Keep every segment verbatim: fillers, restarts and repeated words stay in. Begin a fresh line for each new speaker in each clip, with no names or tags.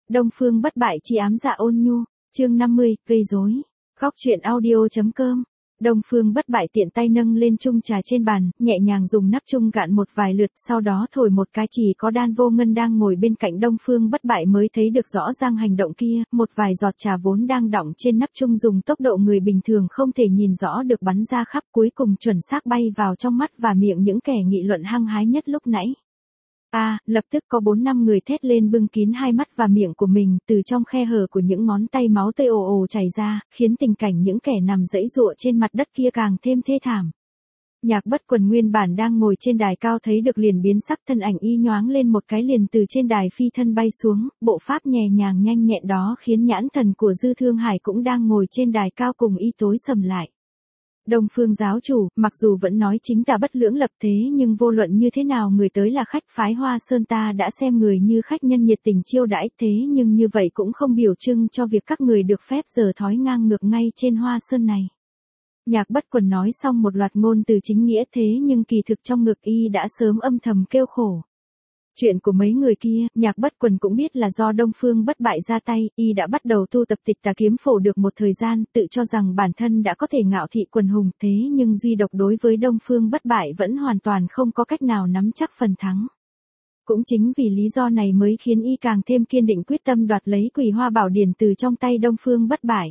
Đông Phương Bất Bại chi ám dạ ôn nhu, chương năm mươi, gây rối. Góc truyện audio.com. Đông Phương Bất Bại tiện tay nâng lên chung trà trên bàn, nhẹ nhàng dùng nắp chung gạn một vài lượt, sau đó thổi một cái, chỉ có Đan Vô Ngân đang ngồi bên cạnh Đông Phương Bất Bại mới thấy được rõ ràng hành động kia, một vài giọt trà vốn đang đọng trên nắp chung dùng tốc độ người bình thường không thể nhìn rõ được bắn ra khắp, cuối cùng chuẩn xác bay vào trong mắt và miệng những kẻ nghị luận hăng hái nhất lúc nãy. A, à, lập tức có bốn năm người thét lên bưng kín hai mắt và miệng của mình, từ trong khe hở của những ngón tay máu tươi ồ ồ chảy ra, khiến tình cảnh những kẻ nằm giãy giụa trên mặt đất kia càng thêm thê thảm. Nhạc Bất Quần nguyên bản đang ngồi trên đài cao thấy được liền biến sắc, thân ảnh y nhoáng lên một cái liền từ trên đài phi thân bay xuống, bộ pháp nhẹ nhàng nhanh nhẹn đó khiến nhãn thần của Dư Thương Hải cũng đang ngồi trên đài cao cùng y tối sầm lại. Đông Phương giáo chủ, mặc dù vẫn nói chính tà bất lưỡng lập thế nhưng vô luận như thế nào người tới là khách phái Hoa Sơn ta đã xem người như khách nhân nhiệt tình chiêu đãi, thế nhưng như vậy cũng không biểu trưng cho việc các người được phép giở thói ngang ngược ngay trên Hoa Sơn này. Nhạc Bất Quần nói xong một loạt ngôn từ chính nghĩa, thế nhưng kỳ thực trong ngực y đã sớm âm thầm kêu khổ. Chuyện của mấy người kia, Nhạc Bất Quần cũng biết là do Đông Phương Bất Bại ra tay, y đã bắt đầu tu tập Tịch Tà Kiếm Phổ được một thời gian, tự cho rằng bản thân đã có thể ngạo thị quần hùng, thế nhưng duy độc đối với Đông Phương Bất Bại vẫn hoàn toàn không có cách nào nắm chắc phần thắng. Cũng chính vì lý do này mới khiến y càng thêm kiên định quyết tâm đoạt lấy Quỳ Hoa Bảo Điển từ trong tay Đông Phương Bất Bại.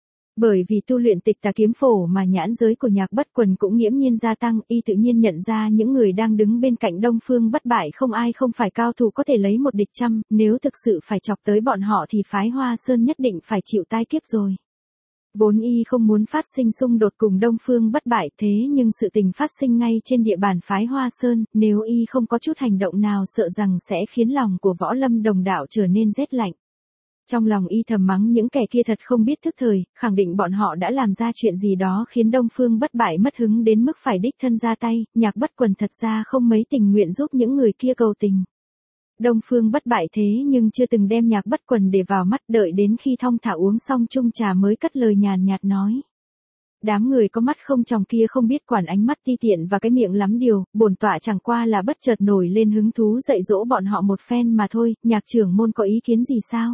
Bởi vì tu luyện Tịch Tà Kiếm Phổ mà nhãn giới của Nhạc Bất Quần cũng nghiễm nhiên gia tăng, y tự nhiên nhận ra những người đang đứng bên cạnh Đông Phương Bất Bại không ai không phải cao thủ có thể lấy một địch trăm, nếu thực sự phải chọc tới bọn họ thì phái Hoa Sơn nhất định phải chịu tai kiếp rồi. Vốn y không muốn phát sinh xung đột cùng Đông Phương Bất Bại, thế nhưng sự tình phát sinh ngay trên địa bàn phái Hoa Sơn, nếu y không có chút hành động nào sợ rằng sẽ khiến lòng của võ lâm đồng đạo trở nên rét lạnh. Trong lòng y thầm mắng những kẻ kia thật không biết thức thời, khẳng định bọn họ đã làm ra chuyện gì đó khiến Đông Phương Bất Bại mất hứng đến mức phải đích thân ra tay. Nhạc Bất Quần thật ra không mấy tình nguyện giúp những người kia cầu tình. Đông Phương Bất Bại thế nhưng chưa từng đem Nhạc Bất Quần để vào mắt, đợi đến khi thong thả uống xong chung trà mới cất lời nhàn nhạt nói. Đám người có mắt không tròng kia không biết quản ánh mắt ti tiện và cái miệng lắm điều, bổn tọa chẳng qua là bất chợt nổi lên hứng thú dạy dỗ bọn họ một phen mà thôi. Nhạc trưởng môn có ý kiến gì sao?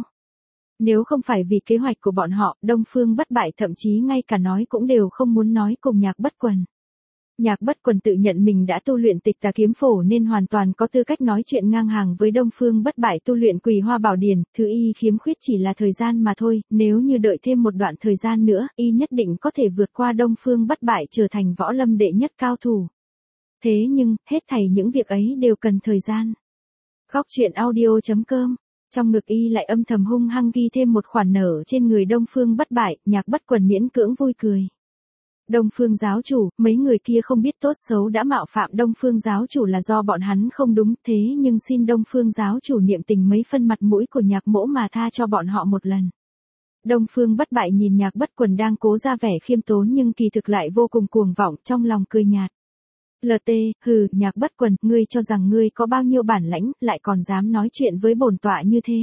Nếu không phải vì kế hoạch của bọn họ, Đông Phương Bất Bại thậm chí ngay cả nói cũng đều không muốn nói cùng Nhạc Bất Quần. Nhạc Bất Quần tự nhận mình đã tu luyện Tịch Tà Kiếm Phổ nên hoàn toàn có tư cách nói chuyện ngang hàng với Đông Phương Bất Bại tu luyện Quỳ Hoa Bảo Điển, thứ y khiếm khuyết chỉ là thời gian mà thôi, nếu như đợi thêm một đoạn thời gian nữa, y nhất định có thể vượt qua Đông Phương Bất Bại trở thành võ lâm đệ nhất cao thủ. Thế nhưng, hết thảy những việc ấy đều cần thời gian. Góc truyện audio.com. Trong ngực y lại âm thầm hung hăng ghi thêm một khoản nợ trên người Đông Phương Bất Bại, Nhạc Bất Quần miễn cưỡng vui cười. Đông Phương giáo chủ, mấy người kia không biết tốt xấu đã mạo phạm Đông Phương giáo chủ là do bọn hắn không đúng, thế nhưng xin Đông Phương giáo chủ niệm tình mấy phân mặt mũi của Nhạc mỗ mà tha cho bọn họ một lần. Đông Phương Bất Bại nhìn Nhạc Bất Quần đang cố ra vẻ khiêm tốn nhưng kỳ thực lại vô cùng cuồng vọng, trong lòng cười nhạt. lờ tê, hừ, Nhạc Bất Quần, ngươi cho rằng ngươi có bao nhiêu bản lãnh, lại còn dám nói chuyện với bổn tọa như thế.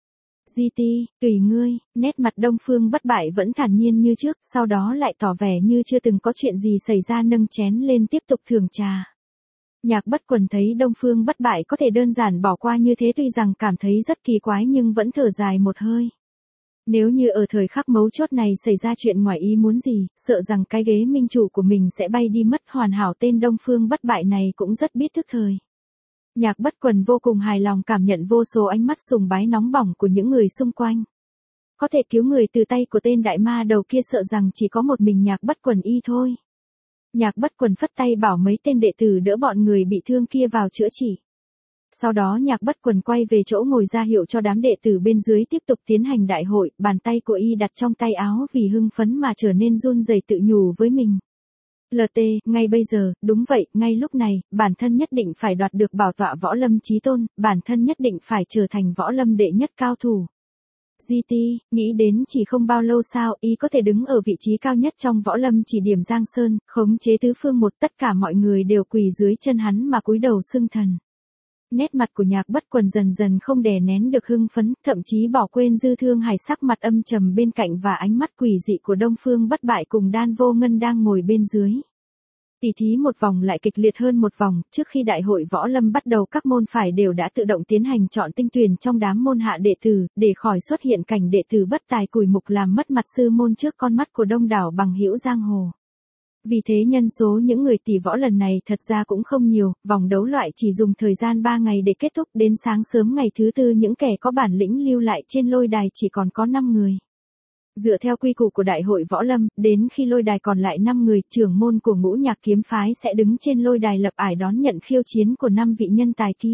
giê tê, tùy ngươi, nét mặt Đông Phương Bất Bại vẫn thản nhiên như trước, sau đó lại tỏ vẻ như chưa từng có chuyện gì xảy ra, nâng chén lên tiếp tục thưởng trà. Nhạc Bất Quần thấy Đông Phương Bất Bại có thể đơn giản bỏ qua như thế tuy rằng cảm thấy rất kỳ quái nhưng vẫn thở dài một hơi. Nếu như ở thời khắc mấu chốt này xảy ra chuyện ngoài ý muốn gì, sợ rằng cái ghế minh chủ của mình sẽ bay đi mất. Hoàn hảo tên Đông Phương Bất Bại này cũng rất biết thức thời. Nhạc Bất Quần vô cùng hài lòng cảm nhận vô số ánh mắt sùng bái nóng bỏng của những người xung quanh. Có thể cứu người từ tay của tên đại ma đầu kia sợ rằng chỉ có một mình Nhạc Bất Quần y thôi. Nhạc Bất Quần phất tay bảo mấy tên đệ tử đỡ bọn người bị thương kia vào chữa trị. Sau đó Nhạc Bất Quần quay về chỗ ngồi ra hiệu cho đám đệ tử bên dưới tiếp tục tiến hành đại hội, bàn tay của y đặt trong tay áo vì hưng phấn mà trở nên run rẩy tự nhủ với mình. lờ tê, ngay bây giờ, đúng vậy, ngay lúc này, bản thân nhất định phải đoạt được bảo tọa võ lâm chí tôn, bản thân nhất định phải trở thành võ lâm đệ nhất cao thủ. giê tê, nghĩ đến chỉ không bao lâu sau, y có thể đứng ở vị trí cao nhất trong võ lâm chỉ điểm Giang Sơn, khống chế tứ phương một, tất cả mọi người đều quỳ dưới chân hắn mà cúi đầu xưng thần. Nét mặt của Nhạc Bất Quần dần dần không đè nén được hưng phấn, thậm chí bỏ quên Dư Thương Hải sắc mặt âm trầm bên cạnh và ánh mắt quỷ dị của Đông Phương Bất Bại cùng Đan Vô Ngân đang ngồi bên dưới. Tỉ thí một vòng lại kịch liệt hơn một vòng, trước khi đại hội võ lâm bắt đầu các môn phái đều đã tự động tiến hành chọn tinh tuyển trong đám môn hạ đệ tử, để khỏi xuất hiện cảnh đệ tử bất tài cùi mục làm mất mặt sư môn trước con mắt của đông đảo bằng hữu giang hồ. Vì thế nhân số những người tỷ võ lần này thật ra cũng không nhiều, vòng đấu loại chỉ dùng thời gian ba ngày để kết thúc, đến sáng sớm ngày thứ tư những kẻ có bản lĩnh lưu lại trên lôi đài chỉ còn có năm người. Dựa theo quy củ của đại hội võ lâm, đến khi lôi đài còn lại năm người, trưởng môn của Ngũ Nhạc kiếm phái sẽ đứng trên lôi đài lập ải đón nhận khiêu chiến của năm vị nhân tài kia.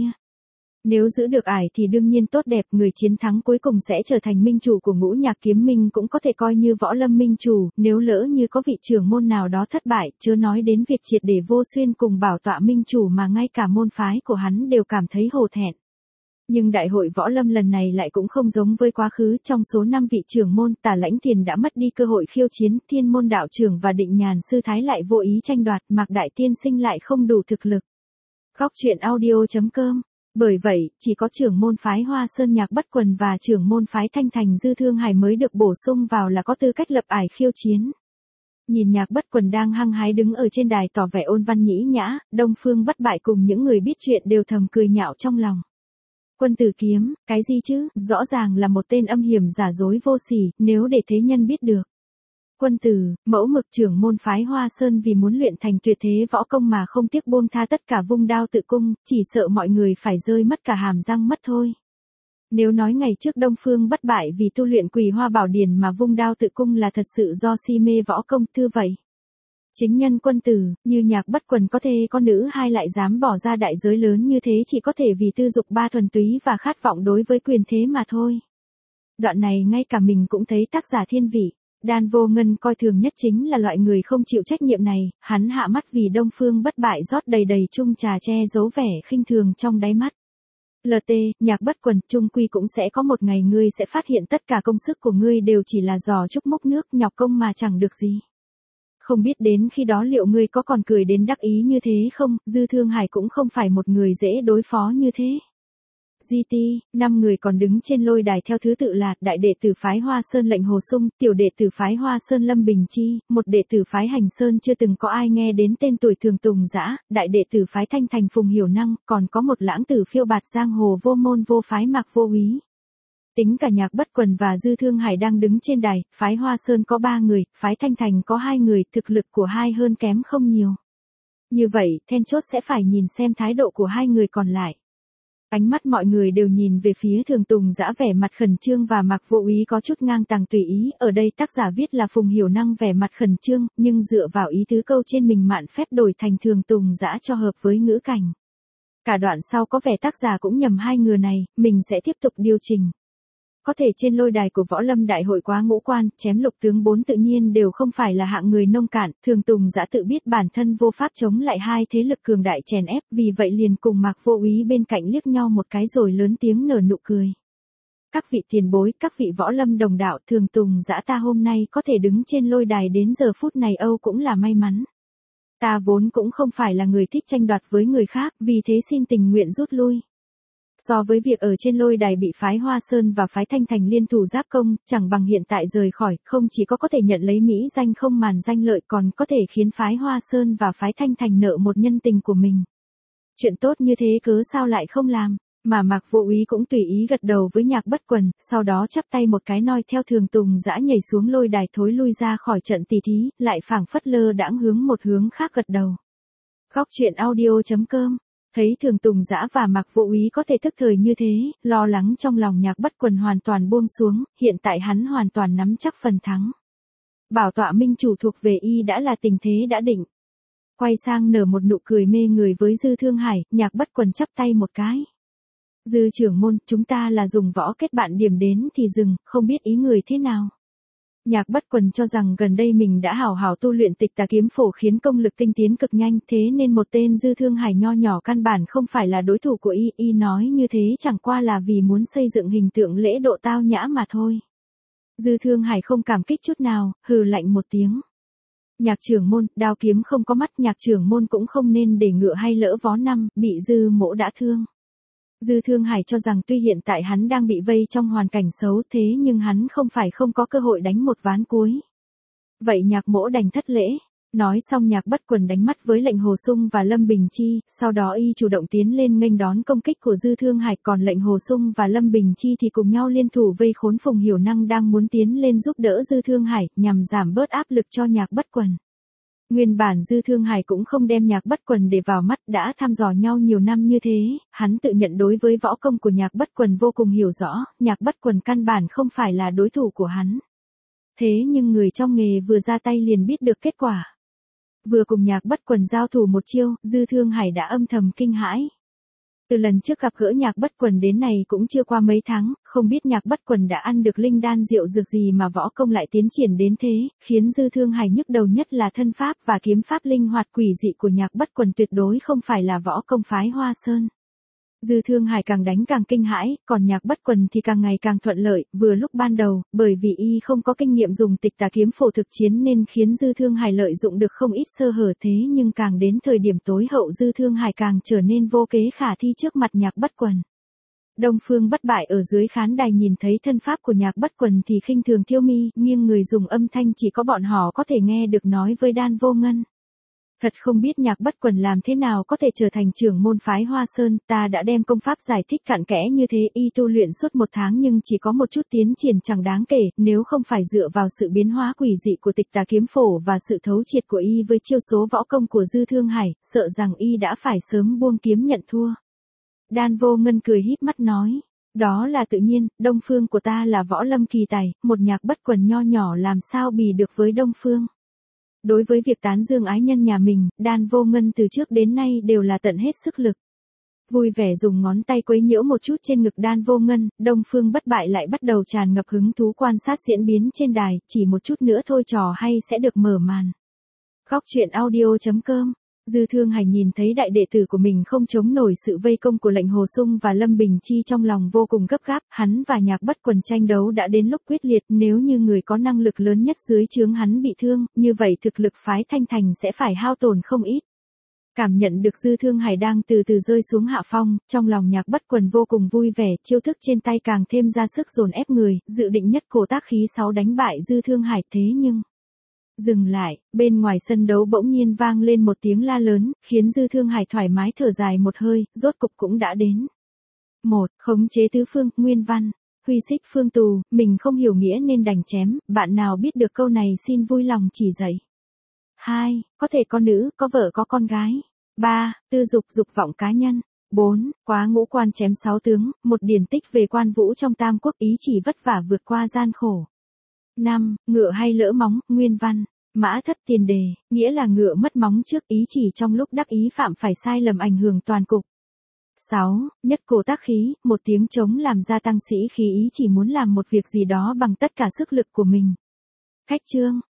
Nếu giữ được ải thì đương nhiên tốt đẹp, người chiến thắng cuối cùng sẽ trở thành minh chủ của Ngũ Nhạc kiếm minh, cũng có thể coi như võ lâm minh chủ, nếu lỡ như có vị trưởng môn nào đó thất bại, chớ nói đến việc triệt để vô xuyên cùng bảo tọa minh chủ mà ngay cả môn phái của hắn đều cảm thấy hổ thẹn. Nhưng đại hội võ lâm lần này lại cũng không giống với quá khứ, trong số năm vị trưởng môn, Tả Lãnh Thiền đã mất đi cơ hội khiêu chiến, Thiên Môn đạo trưởng và Định Nhàn sư thái lại vô ý tranh đoạt, Mạc Đại tiên sinh lại không đủ thực lực. Góc truyện audio chấm com. Bởi vậy, chỉ có trưởng môn phái Hoa Sơn Nhạc Bất Quần và trưởng môn phái Thanh Thành Dư Thương Hải mới được bổ sung vào là có tư cách lập ải khiêu chiến. Nhìn Nhạc Bất Quần đang hăng hái đứng ở trên đài tỏ vẻ ôn văn nhĩ nhã, Đông Phương Bất Bại cùng những người biết chuyện đều thầm cười nhạo trong lòng. Quân tử kiếm, cái gì chứ, rõ ràng là một tên âm hiểm giả dối vô sỉ, nếu để thế nhân biết được. Quân tử, mẫu mực trưởng môn phái Hoa Sơn vì muốn luyện thành tuyệt thế võ công mà không tiếc buông tha tất cả vung đao tự cung, chỉ sợ mọi người phải rơi mất cả hàm răng mất thôi. Nếu nói ngày trước Đông Phương Bất Bại vì tu luyện Quỳ Hoa Bảo Điển mà vung đao tự cung là thật sự do si mê võ công thưa vậy. Chính nhân quân tử, như Nhạc Bất Quần có thê có nữ hai lại dám bỏ ra đại giới lớn như thế chỉ có thể vì tư dục ba thuần túy và khát vọng đối với quyền thế mà thôi. Đoạn này ngay cả mình cũng thấy tác giả thiên vị. Đan Vô Ngân coi thường nhất chính là loại người không chịu trách nhiệm này, hắn hạ mắt vì Đông Phương Bất Bại rót đầy đầy chung trà che giấu vẻ khinh thường trong đáy mắt. lờ tê, Nhạc Bất Quần, chung quy cũng sẽ có một ngày ngươi sẽ phát hiện tất cả công sức của ngươi đều chỉ là giò trúc múc nước nhọc công mà chẳng được gì. Không biết đến khi đó liệu ngươi có còn cười đến đắc ý như thế không, Dư Thương Hải cũng không phải một người dễ đối phó như thế. giê tê, năm người còn đứng trên lôi đài theo thứ tự là đại đệ tử phái Hoa Sơn Lệnh Hồ Sung, tiểu đệ tử phái Hoa Sơn Lâm Bình Chi, một đệ tử phái Hành Sơn chưa từng có ai nghe đến tên tuổi Thường Tùng Dã, đại đệ tử phái Thanh Thành Phùng Hiểu Năng, còn có một lãng tử phiêu bạt giang hồ vô môn vô phái Mạc Vô Úy. Tính cả Nhạc Bất Quần và Dư Thương Hải đang đứng trên đài, phái Hoa Sơn có ba người, phái Thanh Thành có hai người, thực lực của hai hơn kém không nhiều. Như vậy, then chốt sẽ phải nhìn xem thái độ của hai người còn lại. Ánh mắt mọi người đều nhìn về phía Thường Tùng Dã vẻ mặt khẩn trương và Mạc Vô Úy có chút ngang tàng tùy ý, ở đây tác giả viết là Phùng Hiểu Năng vẻ mặt khẩn trương, nhưng dựa vào ý tứ câu trên mình mạn phép đổi thành Thường Tùng Dã cho hợp với ngữ cảnh. Cả đoạn sau có vẻ tác giả cũng nhầm hai người này, mình sẽ tiếp tục điều chỉnh. Có thể trên lôi đài của võ lâm đại hội quá ngũ quan, chém lục tướng bốn tự nhiên đều không phải là hạng người nông cạn, Thường Tùng Dã tự biết bản thân vô pháp chống lại hai thế lực cường đại chèn ép, vì vậy liền cùng Mạc Vô Úy bên cạnh liếc nhau một cái rồi lớn tiếng nở nụ cười. Các vị tiền bối, các vị võ lâm đồng đạo, Thường Tùng Dã ta hôm nay có thể đứng trên lôi đài đến giờ phút này Âu cũng là may mắn. Ta vốn cũng không phải là người thích tranh đoạt với người khác, vì thế xin tình nguyện rút lui. So với việc ở trên lôi đài bị phái Hoa Sơn và phái Thanh Thành liên thủ giáp công, chẳng bằng hiện tại rời khỏi, không chỉ có có thể nhận lấy mỹ danh không màn danh lợi còn có thể khiến phái Hoa Sơn và phái Thanh Thành nợ một nhân tình của mình. Chuyện tốt như thế cớ sao lại không làm, mà Mạc Vô Úy cũng tùy ý gật đầu với Nhạc Bất Quần, sau đó chắp tay một cái noi theo Thường Tùng Dã nhảy xuống lôi đài thối lui ra khỏi trận tỷ thí, lại phảng phất lơ đãng hướng một hướng khác gật đầu. Góc truyện audio chấm com. Thấy Thường Tùng Dã và Mạc Vô Úy có thể thức thời như thế, lo lắng trong lòng Nhạc Bất Quần hoàn toàn buông xuống, hiện tại hắn hoàn toàn nắm chắc phần thắng. Bảo tọa minh chủ thuộc về y đã là tình thế đã định. Quay sang nở một nụ cười mê người với Dư Thương Hải, Nhạc Bất Quần chắp tay một cái. Dư trưởng môn, chúng ta là dùng võ kết bạn điểm đến thì dừng, không biết ý người thế nào. Nhạc Bất Quần cho rằng gần đây mình đã hảo hảo tu luyện Tịch Tà Kiếm Phổ khiến công lực tinh tiến cực nhanh, thế nên một tên Dư Thương Hải nho nhỏ căn bản không phải là đối thủ của y, y nói như thế chẳng qua là vì muốn xây dựng hình tượng lễ độ tao nhã mà thôi. Dư Thương Hải không cảm kích chút nào, hừ lạnh một tiếng. Nhạc trưởng môn, đao kiếm không có mắt, Nhạc trưởng môn cũng không nên để ngựa hay lỡ vó năm, bị Dư mỗ đã thương. Dư Thương Hải cho rằng tuy hiện tại hắn đang bị vây trong hoàn cảnh xấu thế nhưng hắn không phải không có cơ hội đánh một ván cuối. Vậy Nhạc mỗ đành thất lễ. Nói xong Nhạc Bất Quần đánh mắt với lệnh Hồ Sung và Lâm Bình Chi, sau đó y chủ động tiến lên nghênh đón công kích của Dư Thương Hải, còn lệnh Hồ Sung và Lâm Bình Chi thì cùng nhau liên thủ vây khốn Phùng Hiểu Năng đang muốn tiến lên giúp đỡ Dư Thương Hải, nhằm giảm bớt áp lực cho Nhạc Bất Quần. Nguyên bản Dư Thương Hải cũng không đem Nhạc Bất Quần để vào mắt, đã thăm dò nhau nhiều năm như thế, hắn tự nhận đối với võ công của Nhạc Bất Quần vô cùng hiểu rõ, Nhạc Bất Quần căn bản không phải là đối thủ của hắn. Thế nhưng người trong nghề vừa ra tay liền biết được kết quả. Vừa cùng Nhạc Bất Quần giao thủ một chiêu, Dư Thương Hải đã âm thầm kinh hãi. Từ lần trước gặp gỡ Nhạc Bất Quần đến này cũng chưa qua mấy tháng, không biết Nhạc Bất Quần đã ăn được linh đan rượu dược gì mà võ công lại tiến triển đến thế, khiến Dư Thương Hải nhức đầu nhất là thân pháp và kiếm pháp linh hoạt quỷ dị của Nhạc Bất Quần tuyệt đối không phải là võ công phái Hoa Sơn. Dư Thương Hải càng đánh càng kinh hãi, còn Nhạc Bất Quần thì càng ngày càng thuận lợi, vừa lúc ban đầu, bởi vì y không có kinh nghiệm dùng tịch tà kiếm phổ thực chiến nên khiến Dư Thương Hải lợi dụng được không ít sơ hở, thế nhưng càng đến thời điểm tối hậu Dư Thương Hải càng trở nên vô kế khả thi trước mặt Nhạc Bất Quần. Đông Phương Bất Bại ở dưới khán đài nhìn thấy thân pháp của Nhạc Bất Quần thì khinh thường thiêu mi, nghiêng người dùng âm thanh chỉ có bọn họ có thể nghe được nói với Đan Vô Ngân. Thật không biết Nhạc Bất Quần làm thế nào có thể trở thành trưởng môn phái Hoa Sơn, ta đã đem công pháp giải thích cặn kẽ như thế, y tu luyện suốt một tháng nhưng chỉ có một chút tiến triển chẳng đáng kể, nếu không phải dựa vào sự biến hóa quỷ dị của tịch tà kiếm phổ và sự thấu triệt của y với chiêu số võ công của Dư Thương Hải, sợ rằng y đã phải sớm buông kiếm nhận thua. Đan Vô Ngân cười híp mắt nói, đó là tự nhiên, Đông Phương của ta là võ lâm kỳ tài, một Nhạc Bất Quần nho nhỏ làm sao bì được với Đông Phương. Đối với việc tán dương ái nhân nhà mình, Đan Vô Ngân từ trước đến nay đều là tận hết sức lực. Vui vẻ dùng ngón tay quấy nhiễu một chút trên ngực Đan Vô Ngân, Đông Phương Bất Bại lại bắt đầu tràn ngập hứng thú quan sát diễn biến trên đài, chỉ một chút nữa thôi trò hay sẽ được mở màn. Góc truyện audio chấm com. Dư Thương Hải nhìn thấy đại đệ tử của mình không chống nổi sự vây công của lệnh Hồ Sung và Lâm Bình Chi trong lòng vô cùng gấp gáp, hắn và Nhạc Bất Quần tranh đấu đã đến lúc quyết liệt, nếu như người có năng lực lớn nhất dưới trướng hắn bị thương, như vậy thực lực phái Thanh Thành sẽ phải hao tổn không ít. Cảm nhận được Dư Thương Hải đang từ từ rơi xuống hạ phong, trong lòng Nhạc Bất Quần vô cùng vui vẻ, chiêu thức trên tay càng thêm ra sức dồn ép người, dự định nhất cổ tác khí sáu đánh bại Dư Thương Hải, thế nhưng dừng lại, bên ngoài sân đấu bỗng nhiên vang lên một tiếng la lớn, khiến Dư Thương Hải thoải mái thở dài một hơi, rốt cục cũng đã đến. một. Khống chế tứ phương, nguyên văn. Huy xích phương tù, mình không hiểu nghĩa nên đành chém, bạn nào biết được câu này xin vui lòng chỉ dạy. hai. Có thể có nữ, có vợ có con gái. ba. Tư dục dục vọng cá nhân. bốn. Quá ngũ quan chém sáu tướng, một điển tích về quan vũ trong Tam Quốc, ý chỉ vất vả vượt qua gian khổ. năm. Ngựa hay lỡ móng, nguyên văn. Mã thất tiền đề, nghĩa là ngựa mất móng trước, ý chỉ trong lúc đắc ý phạm phải sai lầm ảnh hưởng toàn cục. sáu. Nhất cổ tác khí, một tiếng trống làm gia tăng sĩ khí, ý chỉ muốn làm một việc gì đó bằng tất cả sức lực của mình. Khách chương.